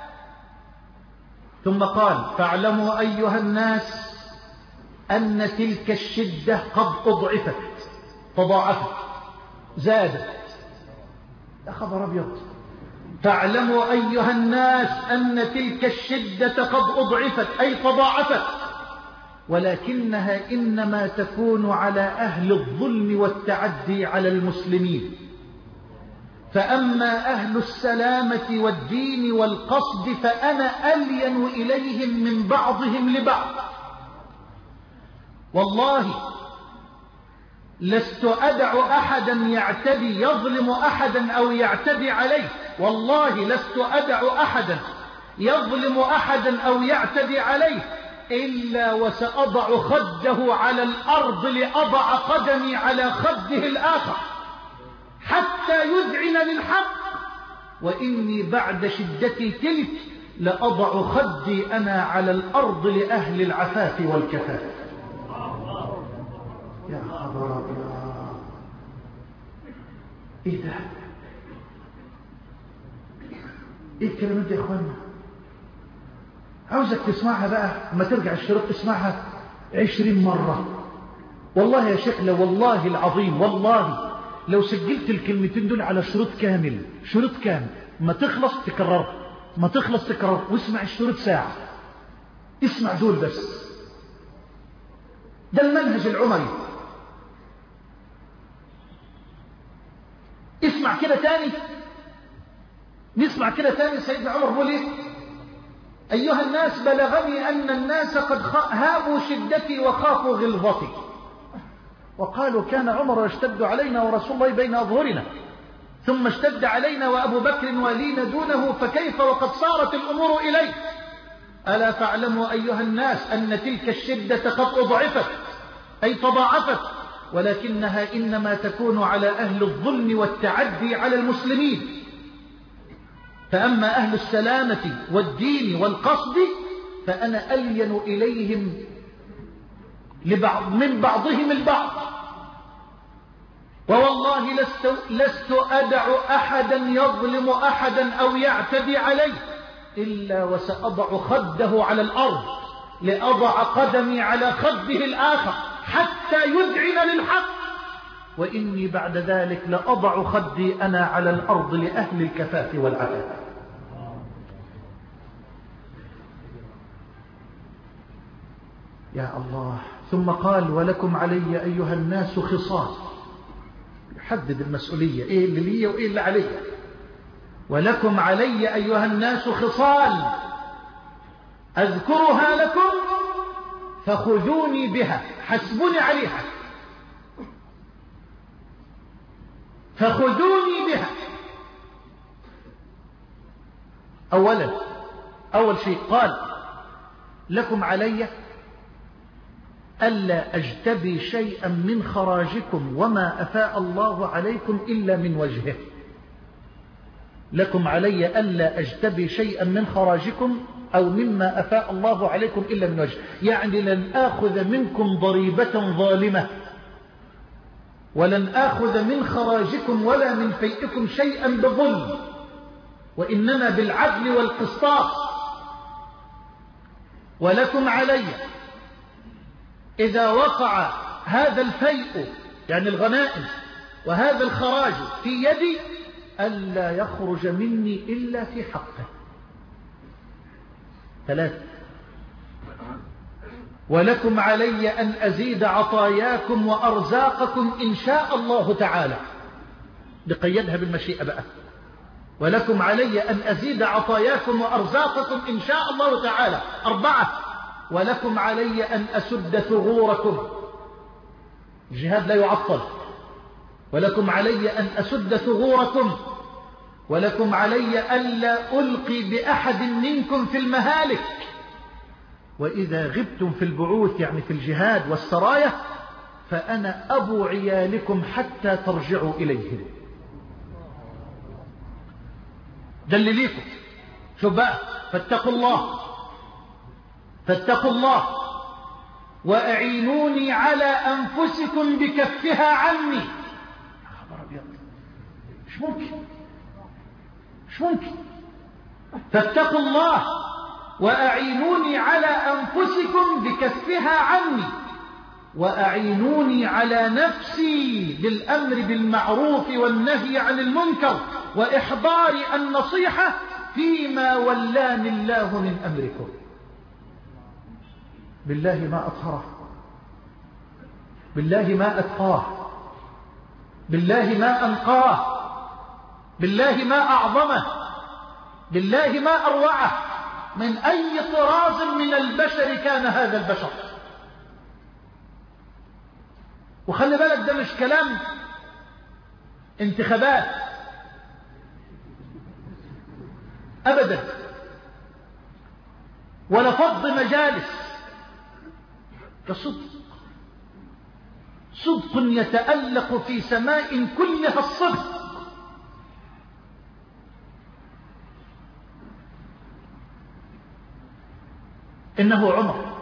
ثم قال فاعلموا أيها الناس أن تلك الشدة قد أضعفت تضاعفت زادت. يا خبر أبيض. فاعلموا أيها الناس أن تلك الشدة قد أضعفت أي تضاعفت ولكنها إنما تكون على أهل الظلم والتعدي على المسلمين. فأما أهل السلامة والدين والقصد فأنا ألين إليهم من بعضهم لبعض. والله لست أدع أحدا يعتدي يظلم أحدا أو يعتدي عليه. والله لست أدع أحدا يظلم أحدا أو يعتدي عليه إلا وسأضع خده على الأرض لأضع قدمي على خده الآخر حتى يذعن للحق وإني بعد شدتي تلك لأضع خدي أنا على الأرض لأهل العفاف والكفاف. يا خبر الله. إيه ده؟ إيه الكلمات دي يا إخوانا؟ عاوزك تسمعها بقى لما ترجع الشريط تسمعها عشرين مرة. والله يا شيخ لو والله العظيم والله لو سجلت الكلمتين دول على شريط كامل شريط كامل ما تخلص تكرر ما تخلص تكرر واسمع الشريط ساعة. اسمع دول بس. ده المنهج العمري. اسمع كده تاني. نسمع كده تاني. سيدنا عمر بيقول ايه؟ أيها الناس بلغني أن الناس قد هابوا شدتي وخافوا غلظتي وقالوا كان عمر يشتد علينا ورسول الله بين أظهرنا ثم اشتد علينا وأبو بكر والينا دونه فكيف وقد صارت الأمور إليه. ألا فاعلموا أيها الناس أن تلك الشدة قد أضعفت أي تضاعفت ولكنها إنما تكون على أهل الظلم والتعدي على المسلمين. فأما أهل السلامة والدين والقصد فأنا ألين إليهم لبعض من بعضهم البعض. ووالله لست, لست أدع أحدا يظلم أحدا أو يعتدي عليه إلا وسأضع خده على الأرض لأضع قدمي على خده الآخر حتى يذعن للحق وإني بعد ذلك لأضع خدي أنا على الأرض لأهل الكفاف والعفاف. يا الله. ثم قال ولكم علي أيها الناس خصال. يحدد المسؤولية إيه اللي لي وإيه اللي علي. ولكم علي أيها الناس خصال أذكرها لكم فخذوني بها حسبوني عليها فخذوني بها. أولا أول شيء قال لكم علي ألا أجتبي شيئا من خراجكم وما أفاء الله عليكم إلا من وجهه. لكم علي ألا أجتبي شيئا من خراجكم أو مما أفاء الله عليكم إلا من وجهه. يعني لن آخذ منكم ضريبة ظالمة ولن آخذ من خراجكم ولا من فيئكم شيئا بظلم وإنما بالعدل والقسطاس. ولكم علي إذا وقع هذا الفيء يعني الغنائم وهذا الخراج في يدي ألا يخرج مني إلا في حقه. ثلاثة ولكم علي أن أزيد عطاياكم وأرزاقكم إن شاء الله تعالى. بقيدها بالمشيئة بقى. ولكم علي أن أزيد عطاياكم وأرزاقكم إن شاء الله تعالى. أربعة، ولكم علي أن أسد ثغوركم. الجهاد لا يعطل. ولكم علي أن أسد ثغوركم، ولكم علي ألا ألقي بأحد منكم في المهالك، وإذا غبتم في البعوث يعني في الجهاد والسرايا فأنا أبو عيالكم حتى ترجعوا إليهم. دلليكم. شوف بقى، فاتقوا الله فاتقوا الله وأعينوني على أنفسكم بكفها عني. مش ممكن مش ممكن فاتقوا الله وأعينوني على أنفسكم بكفها عني، وأعينوني على نفسي بالأمر بالمعروف والنهي عن المنكر وإحضار النصيحة فيما ولاني الله من أمركم. بالله ما أطهره، بالله ما أتقاه، بالله ما أنقاه، بالله ما أعظمه، بالله ما أروعه. من أي طراز من البشر كان هذا البشر؟ وخلي بالك ده مش كلام انتخابات أبدا، ولا فض مجالس. ده صدق، صدق يتألق في سماء كلها الصدق. إنه عمر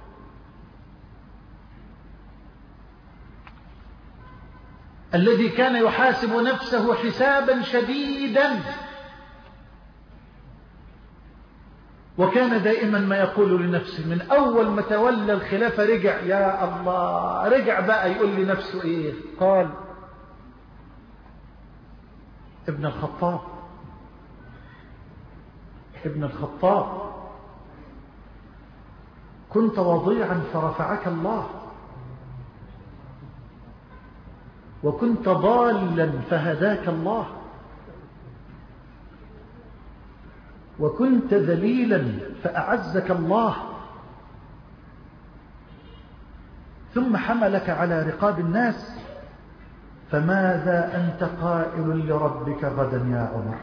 الذي كان يحاسب نفسه حسابا شديدا، وكان دائما ما يقول لنفسه من أول ما تولى الخلافة رجع، يا الله، رجع بقى يقول لنفسه إيه؟ قال ابن الخطاب ابن الخطاب كنت وضيعا فرفعك الله، وكنت ضالا فهداك الله، وكنت ذليلا فأعزك الله، ثم حملك على رقاب الناس، فماذا أنت قائل لربك غدا يا عمر؟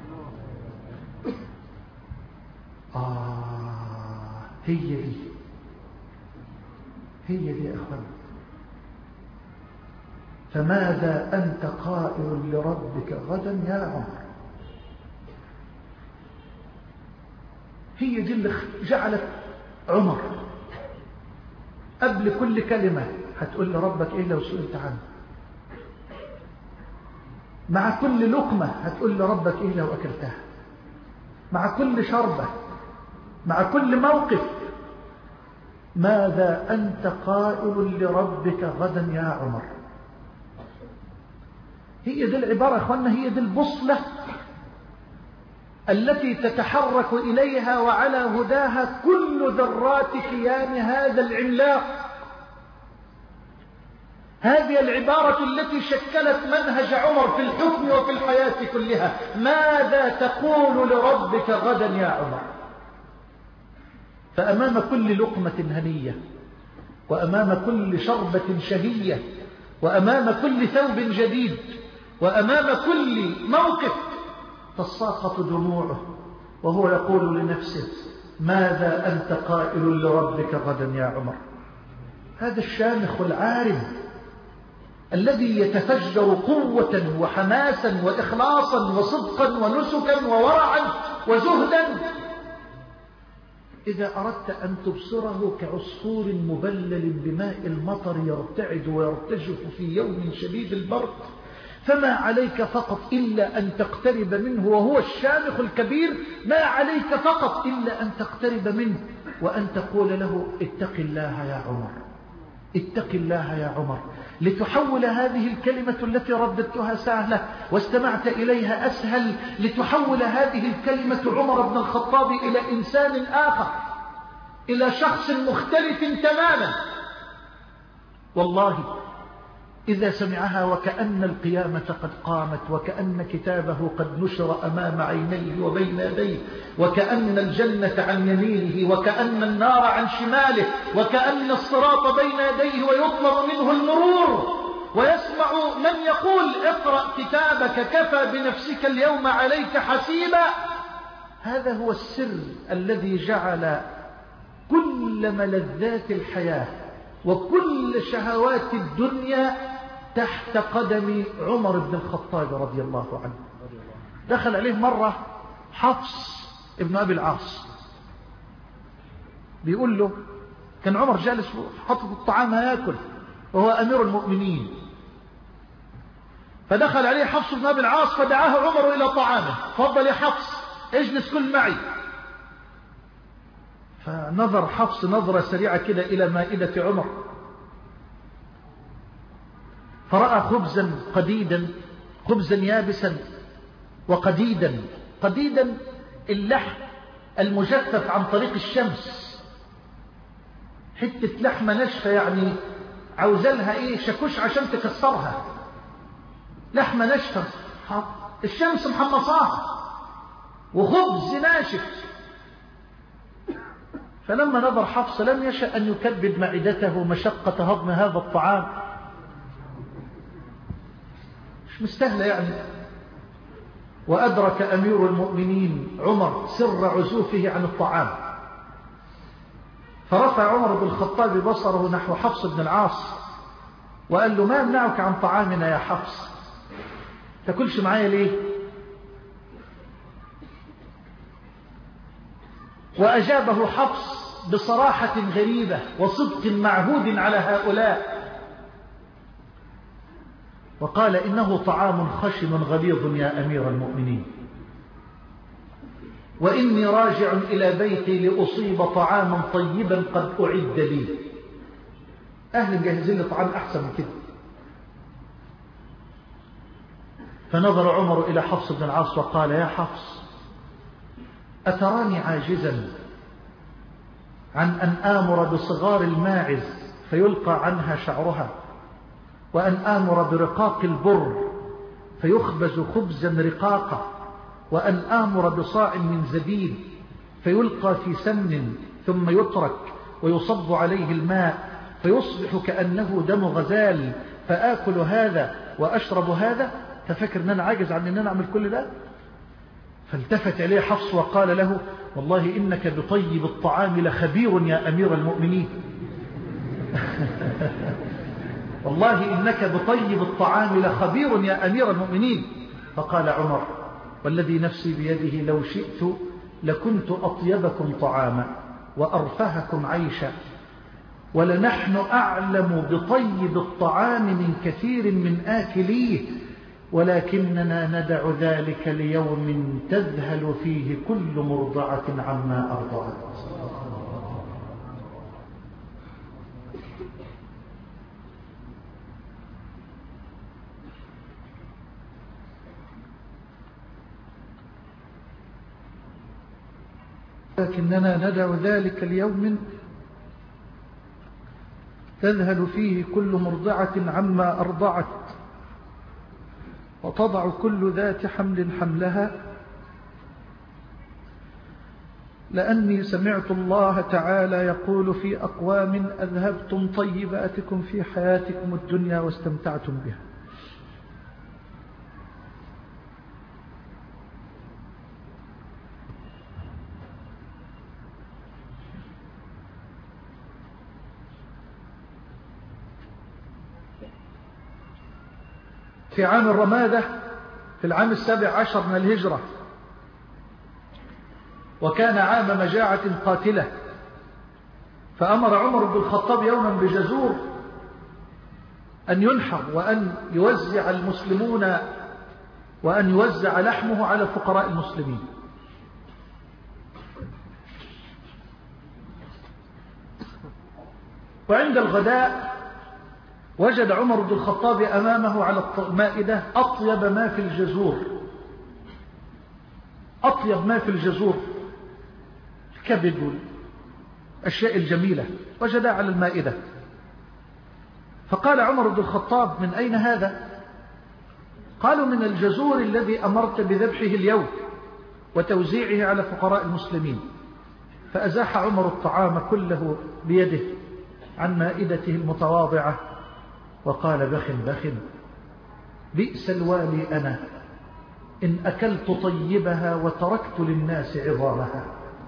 آه هي دي هي دي يا أخوان. فماذا أنت قائل لربك غدا يا عمر؟ هي دي اللي جعلت عمر قبل كل كلمة هتقول لربك إيه لو سئلت عنه، مع كل لقمة هتقول لربك إيه لو أكلتها، مع كل شربة، مع كل موقف، ماذا أنت قائل لربك غدا يا عمر؟ هي دي العبارة أخوانا، هي دي البصلة التي تتحرك إليها وعلى هداها كل ذرات كيان هذا العملاق. هذه العبارة التي شكلت منهج عمر في الحكم وفي الحياة كلها. ماذا تقول لربك غدا يا عمر؟ فأمام كل لقمة هنية، وأمام كل شربة شهية، وأمام كل ثوب جديد، وأمام كل موقف تساقط دموعه وهو يقول لنفسه ماذا أنت قائل لربك غدا يا عمر؟ هذا الشامخ العارم الذي يتفجر قوة وحماسا وإخلاصا وصدقا ونسكا وورعا وزهدا، إذا أردت أن تبصره كعصفور مبلل بماء المطر يرتعد ويرتجف في يوم شديد البرد، فما عليك فقط إلا أن تقترب منه، وهو الشامخ الكبير، ما عليك فقط إلا أن تقترب منه وأن تقول له اتق الله يا عمر، اتق الله يا عمر، لتحول هذه الكلمة التي رددتها سهلة واستمعت إليها أسهل، لتحول هذه الكلمة عمر بن الخطاب إلى إنسان آخر، إلى شخص مختلف تماما. والله إذا سمعها وكأن القيامة قد قامت، وكأن كتابه قد نشر أمام عينيه وبين يديه، وكأن الجنة عن يمينه، وكأن النار عن شماله، وكأن الصراط بين يديه ويطلب منه المرور، ويسمع من يقول اقرأ كتابك كفى بنفسك اليوم عليك حسيبا. هذا هو السر الذي جعل كل ملذات الحياة وكل شهوات الدنيا تحت قدم عمر بن الخطاب رضي الله عنه. دخل عليه مرة حفص ابن أبي العاص، بيقول له، كان عمر جالس حطت الطعام يأكل وهو أمير المؤمنين، فدخل عليه حفص بن أبي العاص فدعاه عمر إلى طعامه، تفضل يا حفص اجلس كل معي. فنظر حفص نظرة سريعة كده إلى مائدة عمر، فرأى خبزا قديدا، خبزا يابسا وقديدا. قديدا اللحم المجفف عن طريق الشمس، حتة لحمة ناشفة يعني عاوزالها ايه شاكوش عشان تكسرها، لحمة ناشفة الشمس محمصاها، وخبز ناشف. فلما نظر حفص لم يشأ أن يكبد معدته مشقة هضم هذا الطعام، مش مستهلة يعني. وأدرك أمير المؤمنين عمر سر عزوفه عن الطعام، فرفع عمر بن الخطاب بصره نحو حفص بن العاص وقال له ما يمنعك عن طعامنا يا حفص، تاكلش معايا ليه؟ وأجابه حفص بصراحة غريبة وصدق معهود على هؤلاء، وقال إنه طعام خشن غليظ يا أمير المؤمنين، وإني راجع إلى بيتي لأصيب طعاما طيبا قد أعد لي. أهل مجهزين لي طعام أحسن من كده. فنظر عمر إلى حفص بن العاص وقال يا حفص أتراني عاجزا عن أن آمر بصغار الماعز فيلقى عنها شعرها، وأن آمر برقاق البر فيخبز خبزا رقاقا، وأن آمر بصاع من زبيب فيلقى في سمن ثم يترك ويصب عليه الماء فيصبح كأنه دم غزال، فآكل هذا وأشرب هذا؟ تفكر أن أنا عاجز عن أن أنا أعمل كل ده؟ فالتفت إليه حفص وقال له والله إنك بطيب الطعام لخبير يا أمير المؤمنين. والله إنك بطيب الطعام لخبير يا أمير المؤمنين. فقال عمر والذي نفسي بيده لو شئت لكنت أطيبكم طعاما وأرفهكم عيشا، ولنحن أعلم بطيب الطعام من كثير من آكليه، ولكننا ندع ذلك ليوم تذهل فيه كل مرضعة عما أرضعت. لكننا ندع ذلك اليوم تذهل فيه كل مرضعة عما أرضعت، وتضع كل ذات حمل حملها، لأني سمعت الله تعالى يقول في أقوام أذهبتم طيباتكم في حياتكم الدنيا واستمتعتم بها. في عام الرمادة في العام السابع عشر من الهجرة، وكان عام مجاعة قاتلة، فأمر عمر بن الخطاب يوما بجزور أن ينحر وأن يوزع المسلمون وأن يوزع لحمه على فقراء المسلمين. وعند الغداء وجد عمر بن الخطاب أمامه على المائدة أطيب ما في الجزور، أطيب ما في الجزور، الكبد والأشياء الجميلة وجدها على المائدة. فقال عمر بن الخطاب: من أين هذا؟ قالوا: من الجزور الذي أمرت بذبحه اليوم وتوزيعه على فقراء المسلمين. فأزاح عمر الطعام كله بيده عن مائدته المتواضعة وقال: بخ بخ، بئس الوالي أنا إن أكلت طيبها وتركت للناس عظامها.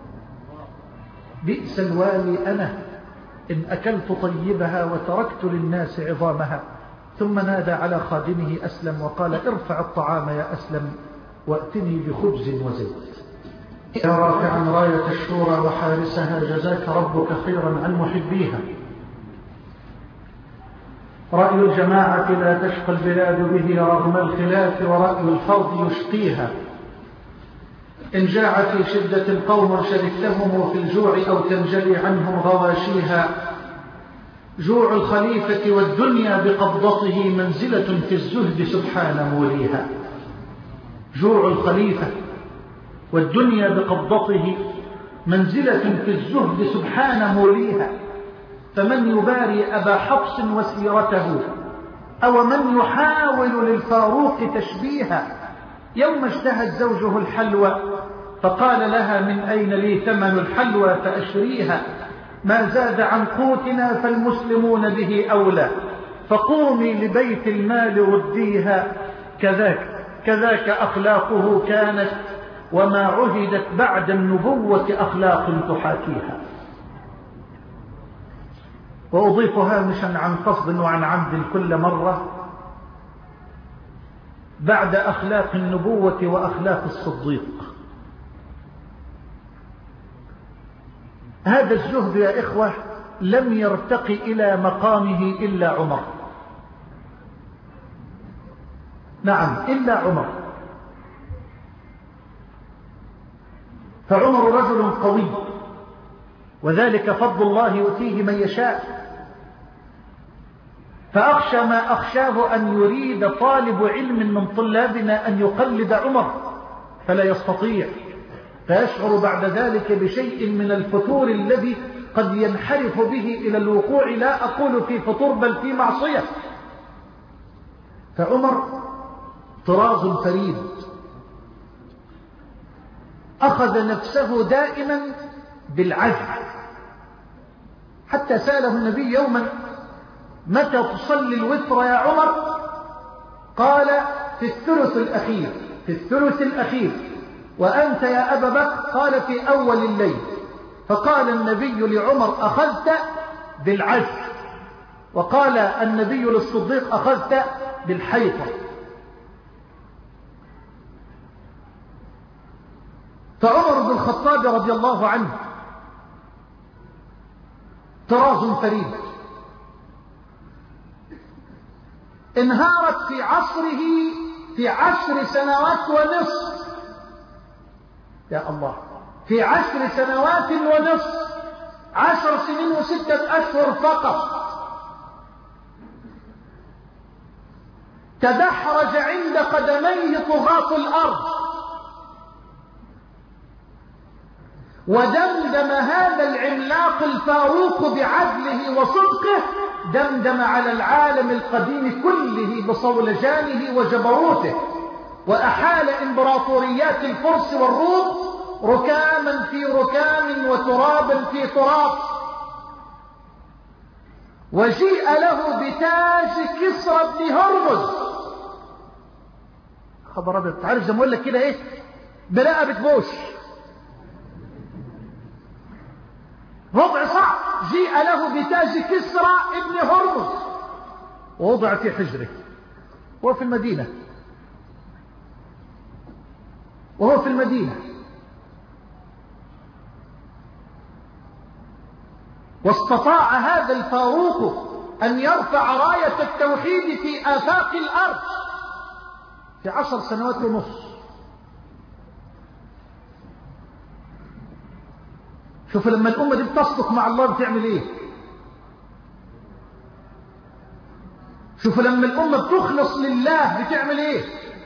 بئس الوالي أنا إن أكلت طيبها وتركت للناس عظامها. ثم نادى على خادمه أسلم وقال: ارفع الطعام يا أسلم وأتني بخبز وزيت. يا رافعا راية الشورى وحارسها، جزاك ربك خيرا عن محبيها. رأي الجماعة لا تشقى البلاد به رغم الخلاف، ورأي الفرد يشقيها. إن جاع في شدة قوم شركتهم في الجوع أو تنجلي عنهم غواشيها. جوع الخليفة والدنيا بقبضته منزلة في الزهد سبحان موليها. جوع الخليفة والدنيا بقبضته منزلة في الزهد سبحان موليها. فمن يباري أبا حفص وسيرته، أو من يحاول للفاروق تشبيها. يوم اشتهت زوجه الحلوى فقال لها: من أين لي ثمن الحلوى فأشريها؟ ما زاد عن قوتنا فالمسلمون به أولى، فقومي لبيت المال رديها. كذاك كذاك أخلاقه كانت، وما عهدت بعد النبوة أخلاق تحاكيها. وأضيف هامشا عن قصد وعن عمد كل مرة بعد أخلاق النبوة وأخلاق الصديق. هذا الزهد يا إخوة لم يرتقي إلى مقامه إلا عمر. نعم، إلا عمر. فعمر رجل قوي، وذلك فضل الله يؤتيه من يشاء. فأخشى ما أخشاه أن يريد طالب علم من طلابنا أن يقلد عمر فلا يستطيع، فيشعر بعد ذلك بشيء من الفتور الذي قد ينحرف به إلى الوقوع، لا أقول في فطور بل في معصية. فعمر طراز فريد، أخذ نفسه دائما بالعزم، حتى سأله النبي يوما: متى تصلي الوتر يا عمر؟ قال: في الثلث الأخير. في الثلث الأخير. وأنت يا أبا بكر؟ قال: في أول الليل. فقال النبي لعمر: أخذت بالعزم. وقال النبي للصديق: أخذت بالحيطة. فعمر بن الخطاب رضي الله عنه طراز فريد، انهارت في عصره في عشر سنوات ونصف. يا الله، في عشر سنوات ونصف، عشر سنين وستة أشهر فقط، تدحرج عند قدميه طغاة الأرض، ودمدم هذا العملاق الفاروق بعدله وصدقه، دمدم على العالم القديم كله بصولجانه وجبروته، وأحال إمبراطوريات الفرس والروم ركاما في ركام وترابا في تراب. وجيء له بتاج كسرى بن هرمز. خبر أبيض، تعرف زي ما أقول لك كده إيه؟ برقبة بوش، وضع صعب. جيء له بتاج كسرى ابن هرمز ووضع في حجره وهو في المدينة وهو في المدينة واستطاع هذا الفاروق أن يرفع راية التوحيد في آفاق الأرض في عشر سنوات ونصف. شوف لما الأمة دي بتصدق مع الله بتعمل ايه. شوف لما الأمة بتخلص لله بتعمل ايه.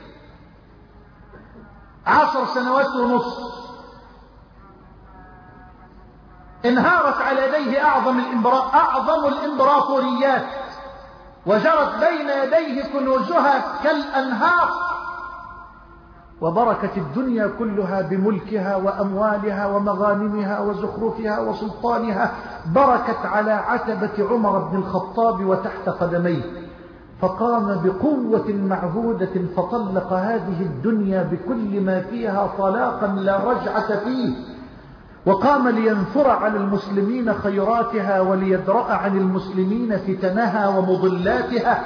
عشر سنوات ونصف انهارت على يديه أعظم الإمبرا... أعظم الإمبراطوريات وجرت بين يديه كنوزها كالأنهار، وبركت الدنيا كلها بملكها وأموالها ومغانمها وزخرفها وسلطانها، بركت على عتبة عمر بن الخطاب وتحت قدميه، فقام بقوة معهودة فطلق هذه الدنيا بكل ما فيها طلاقا لا رجعة فيه، وقام لينثر على المسلمين خيراتها وليدرأ عن المسلمين فتنها ومضلاتها.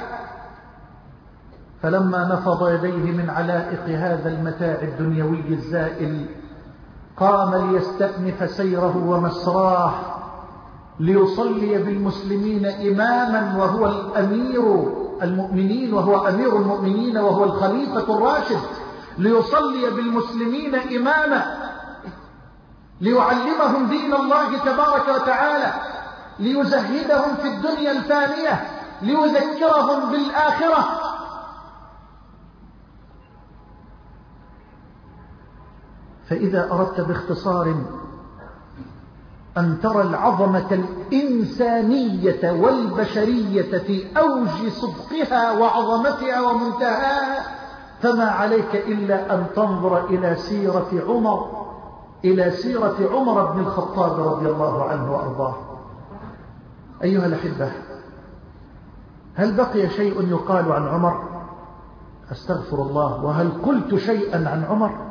فلما نفض يديه من علائق هذا المتاع الدنيوي الزائل قام ليستأنف سيره ومسراه، ليصلي بالمسلمين إماما وهو الأمير المؤمنين وهو أمير المؤمنين وهو الخليفة الراشد، ليصلي بالمسلمين إماما، ليعلمهم دين الله تبارك وتعالى، ليزهدهم في الدنيا الفانية، ليذكرهم بالآخرة. فإذا أردت باختصار أن ترى العظمة الإنسانية والبشرية في أوج صدقها وعظمتها ومنتهاها، فما عليك إلا أن تنظر إلى سيرة عمر إلى سيرة عمر بن الخطاب رضي الله عنه وأرضاه. أيها الأحبة، هل بقي شيء يقال عن عمر؟ أستغفر الله، وهل قلت شيئا عن عمر؟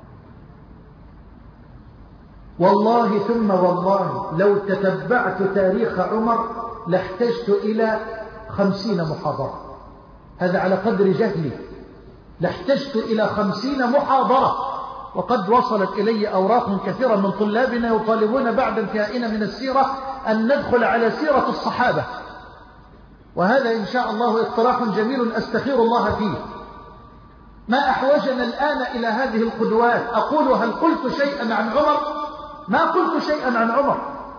والله ثم والله لو تتبعت تاريخ عمر لاحتجت إلى خمسين محاضرة، هذا على قدر جهلي، لاحتجت إلى خمسين محاضرة، وقد وصلت إلي أوراق كثيرة من طلابنا يطالبون بعد انتهائنا من السيرة أن ندخل على سيرة الصحابة، وهذا إن شاء الله اقتراح جميل أستخير الله فيه. ما أحوجنا الآن إلى هذه القدوات؟ أقول هل قلت شيئا عن عمر؟ ما قلت شيئا عن عمر.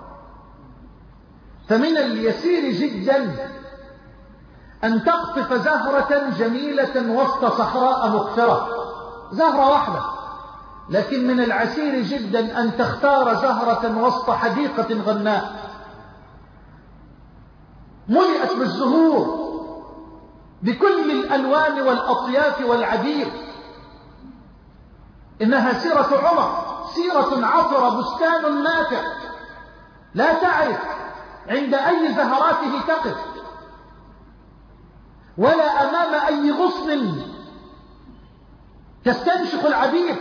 فمن اليسير جدا أن تقطف زهرة جميلة وسط صحراء مقفرة، زهرة واحدة، لكن من العسير جدا أن تختار زهرة وسط حديقة غناء ملئت بالزهور بكل الألوان والأطياف والعبير. إنها سيرة عمر، سيرة عطر، بستان نافع، لا تعرف عند أي زهراته تقف، ولا أمام أي غصن تستنشق العبير.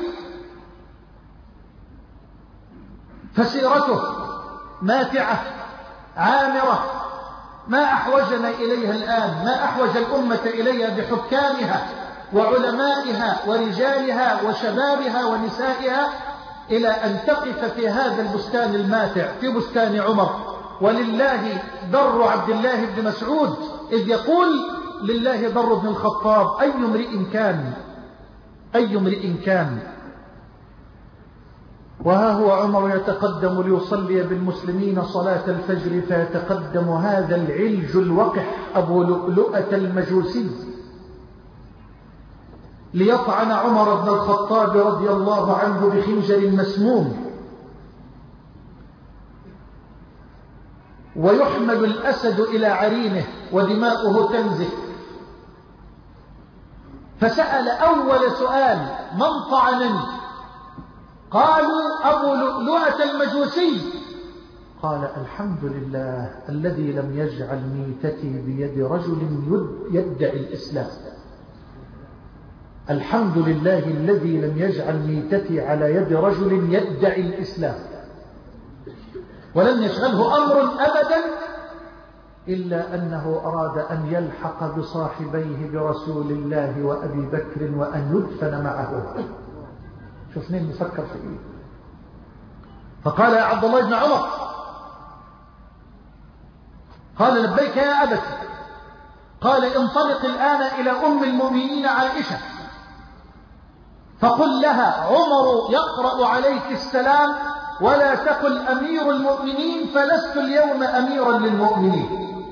فسيرته ماتعة عامرة، ما أحوجنا إليها الآن، ما أحوج الأمة إليها بحكامها وعلمائها ورجالها وشبابها ونسائها إلى أن تقف في هذا البستان الماتع، في بستان عمر. ولله در عبد الله بن مسعود إذ يقول لله در بن الخطاب أي امرئ كان أي امرئ كان. وها هو عمر يتقدم ليصلي بالمسلمين صلاة الفجر، فيتقدم هذا العلج الوقح أبو لؤلؤة المجوسي ليطعن عمر بن الخطاب رضي الله عنه بخنجر مسموم، ويحمل الأسد إلى عرينه ودماؤه تنزف. فسأل أول سؤال: من طعنني؟ قالوا أبو لؤلؤة المجوسي. قال: الحمد لله الذي لم يجعل ميتتي بيد رجل يدعي الإسلام، الحمد لله الذي لم يجعل ميتتي على يد رجل يدعي الإسلام. ولم يشغله أمر أبدا إلا أنه أراد أن يلحق بصاحبيه برسول الله وأبي بكر وأن يدفن معه. شوف مين مفكر في إيه. فقال: يا عبد الله بن عمر. قال: لبيك يا أبت. قال: انطلق الآن إلى أم المؤمنين عائشة فقل لها: عمر يقرأ عليك السلام ولا تقل أمير المؤمنين فلست اليوم أميرا للمؤمنين،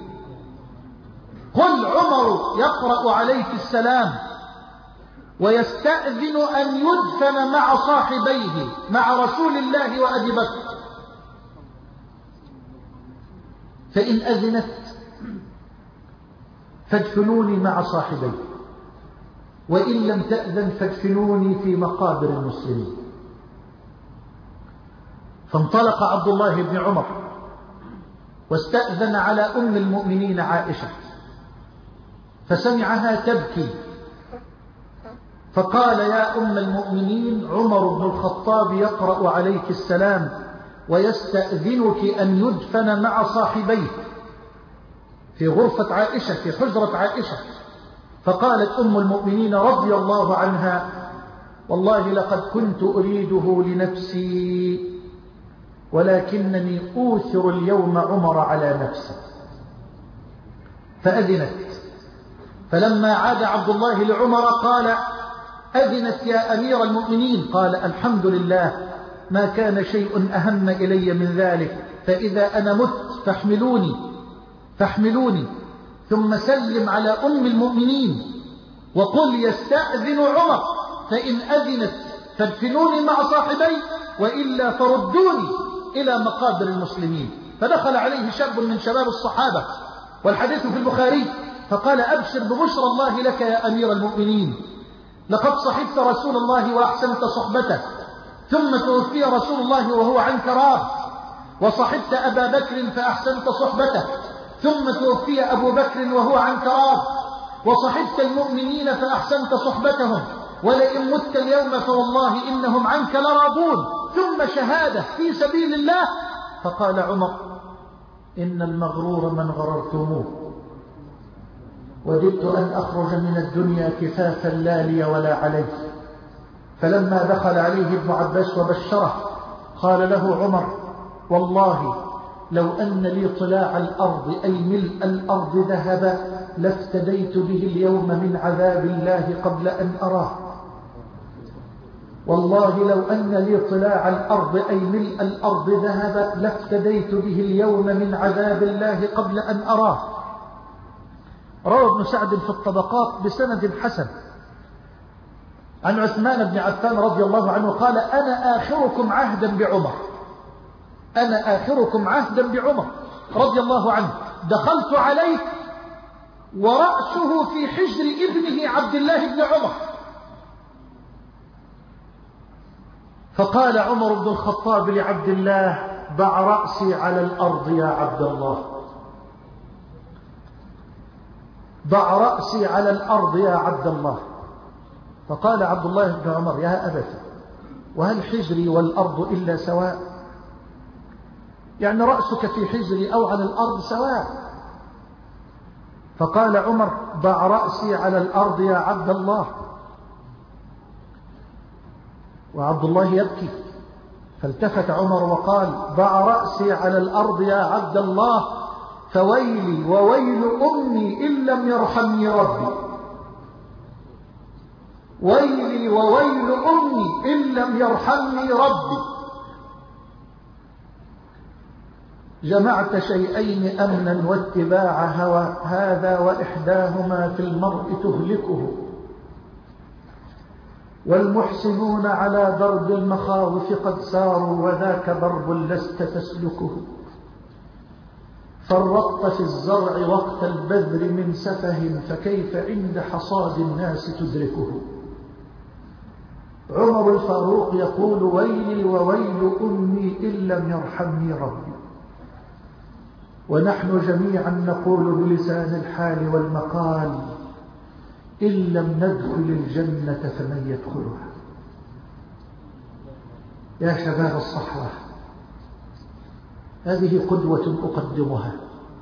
قل عمر يقرأ عليك السلام ويستأذن أن يدفن مع صاحبيه مع رسول الله وأبي بكر، فإن أذنت فادفنوني مع صاحبي، وإن لم تأذن فادفنوني في مقابر المسلمين. فانطلق عبد الله بن عمر واستأذن على أم المؤمنين عائشة، فسمعها تبكي، فقال: يا أم المؤمنين، عمر بن الخطاب يقرأ عليك السلام ويستأذنك أن يدفن مع صاحبيه في غرفة عائشة، في حجرة عائشة. فقالت أم المؤمنين رضي الله عنها: والله لقد كنت أريده لنفسي، ولكنني أوثر اليوم عمر على نفسي. فأذنت. فلما عاد عبد الله لعمر قال: أذنت يا أمير المؤمنين؟ قال: الحمد لله، ما كان شيء أهم إلي من ذلك، فإذا أنا مت فاحملوني فاحملوني ثم سلم على أم المؤمنين وقل يستأذن عمر، فإن أذنت فادفنوني مع صاحبي، وإلا فردوني إلى مقابر المسلمين. فدخل عليه شاب من شباب الصحابة، والحديث في البخاري، فقال: أبشر ببشرى الله لك يا أمير المؤمنين، لقد صحبت رسول الله وأحسنت صحبته، ثم توفي رسول الله وهو عنك راض، وصحبت أبا بكر فأحسنت صحبته، ثم توفي أبو بكر وهو عنك راض، وصحبت المؤمنين فأحسنت صحبتهم، ولئن مت اليوم فوالله إنهم عنك لراضون، ثم شهادة في سبيل الله. فقال عمر: إن المغرور من غررتموه، وددت أن أخرج من الدنيا كفافا لا لي ولا علي. فلما دخل عليه ابن عباس وبشره قال له عمر: والله لو أن لي طلاع الأرض أي ملء الأرض ذهبا لافتديت به اليوم من عذاب الله قبل أن أراه. والله لو أن لي طلاع الأرض أي ملء الأرض ذهبا لافتديت به اليوم من عذاب الله قبل أن أراه. روى ابن سعد في الطبقات بسند حسن عن عثمان بن عفان رضي الله عنه قال: أنا آخركم عهدا بعمر، أنا آخركم عهدا بعمر رضي الله عنه، دخلت عليه ورأسه في حجر ابنه عبد الله بن عمر. فقال عمر بن الخطاب لعبد الله: ضع رأسي على الأرض يا عبد الله، ضع رأسي على الأرض يا عبد الله. فقال عبد الله بن عمر: يا أبت، وهل حجري والأرض إلا سواء؟ يعني رأسك في حجري أو على الأرض سواء. فقال عمر: ضع رأسي على الأرض يا عبد الله. وعبد الله يبكي، فالتفت عمر وقال: ضع رأسي على الأرض يا عبد الله، فويلي وويل أمي إن لم يرحمني ربي، ويلي وويل أمي إن لم يرحمني ربي. جمعت شيئين أمنا واتباع هوى، هذا وإحداهما في المرء تهلكه، والمحسنون على درب المخاوف قد ساروا، وذاك درب لست تسلكه. فرطت في الزرع وقت البذر من سفه، فكيف عند حصاد الناس تدركه. عمر الفاروق يقول: ويلي وويل أمي إن لم يرحمني ربي. ونحن جميعا نقول بلسان الحال والمقال: إن لم ندخل الجنة فمن يدخلها. يا شباب الصحوة، هذه قدوة أقدمها،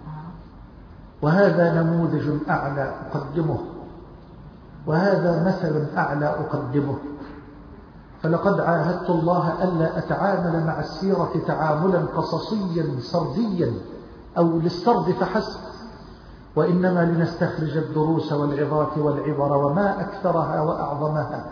وهذا نموذج أعلى أقدمه، وهذا مثل أعلى أقدمه. فلقد عاهدت الله ألا أتعامل مع السيرة تعاملا قصصيا سرديا أو للسرد فحسب، وإنما لنستخرج الدروس والعظات والعبر، وما أكثرها وأعظمها.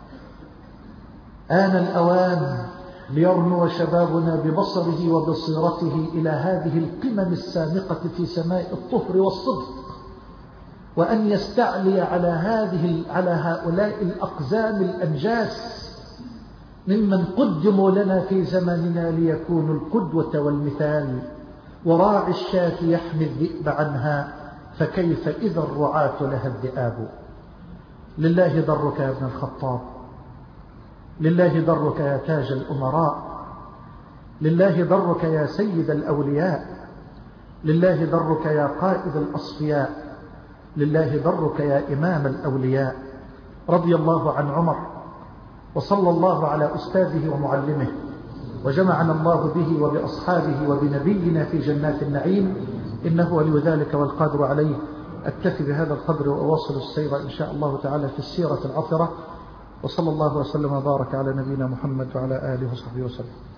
آن الأوان ليرنو شبابنا ببصره وبصيرته إلى هذه القمم السامقة في سماء الطهر والصدق، وأن يستعلي على هذه على هؤلاء الأقزام الأنجاس ممن قدموا لنا في زماننا ليكونوا القدوة والمثال. وراعي الشاة يحمي الذئب عنها، فكيف إذا الرعاة لها الذئاب. لله درك يا ابن الخطاب، لله درك يا تاج الأمراء، لله درك يا سيد الأولياء، لله درك يا قائد الأصفياء، لله درك يا إمام الأولياء. رضي الله عن عمر، وصلى الله على أستاذه ومعلمه، وجمعنا الله به وبأصحابه وبنبينا في جنات النعيم، إنه ولي ذلك والقادر عليه. أكتفي بهذا القدر وأواصل السير إن شاء الله تعالى في السيرة العطرة. وصلى الله وسلم وبارك على نبينا محمد وعلى آله وصحبه وسلم.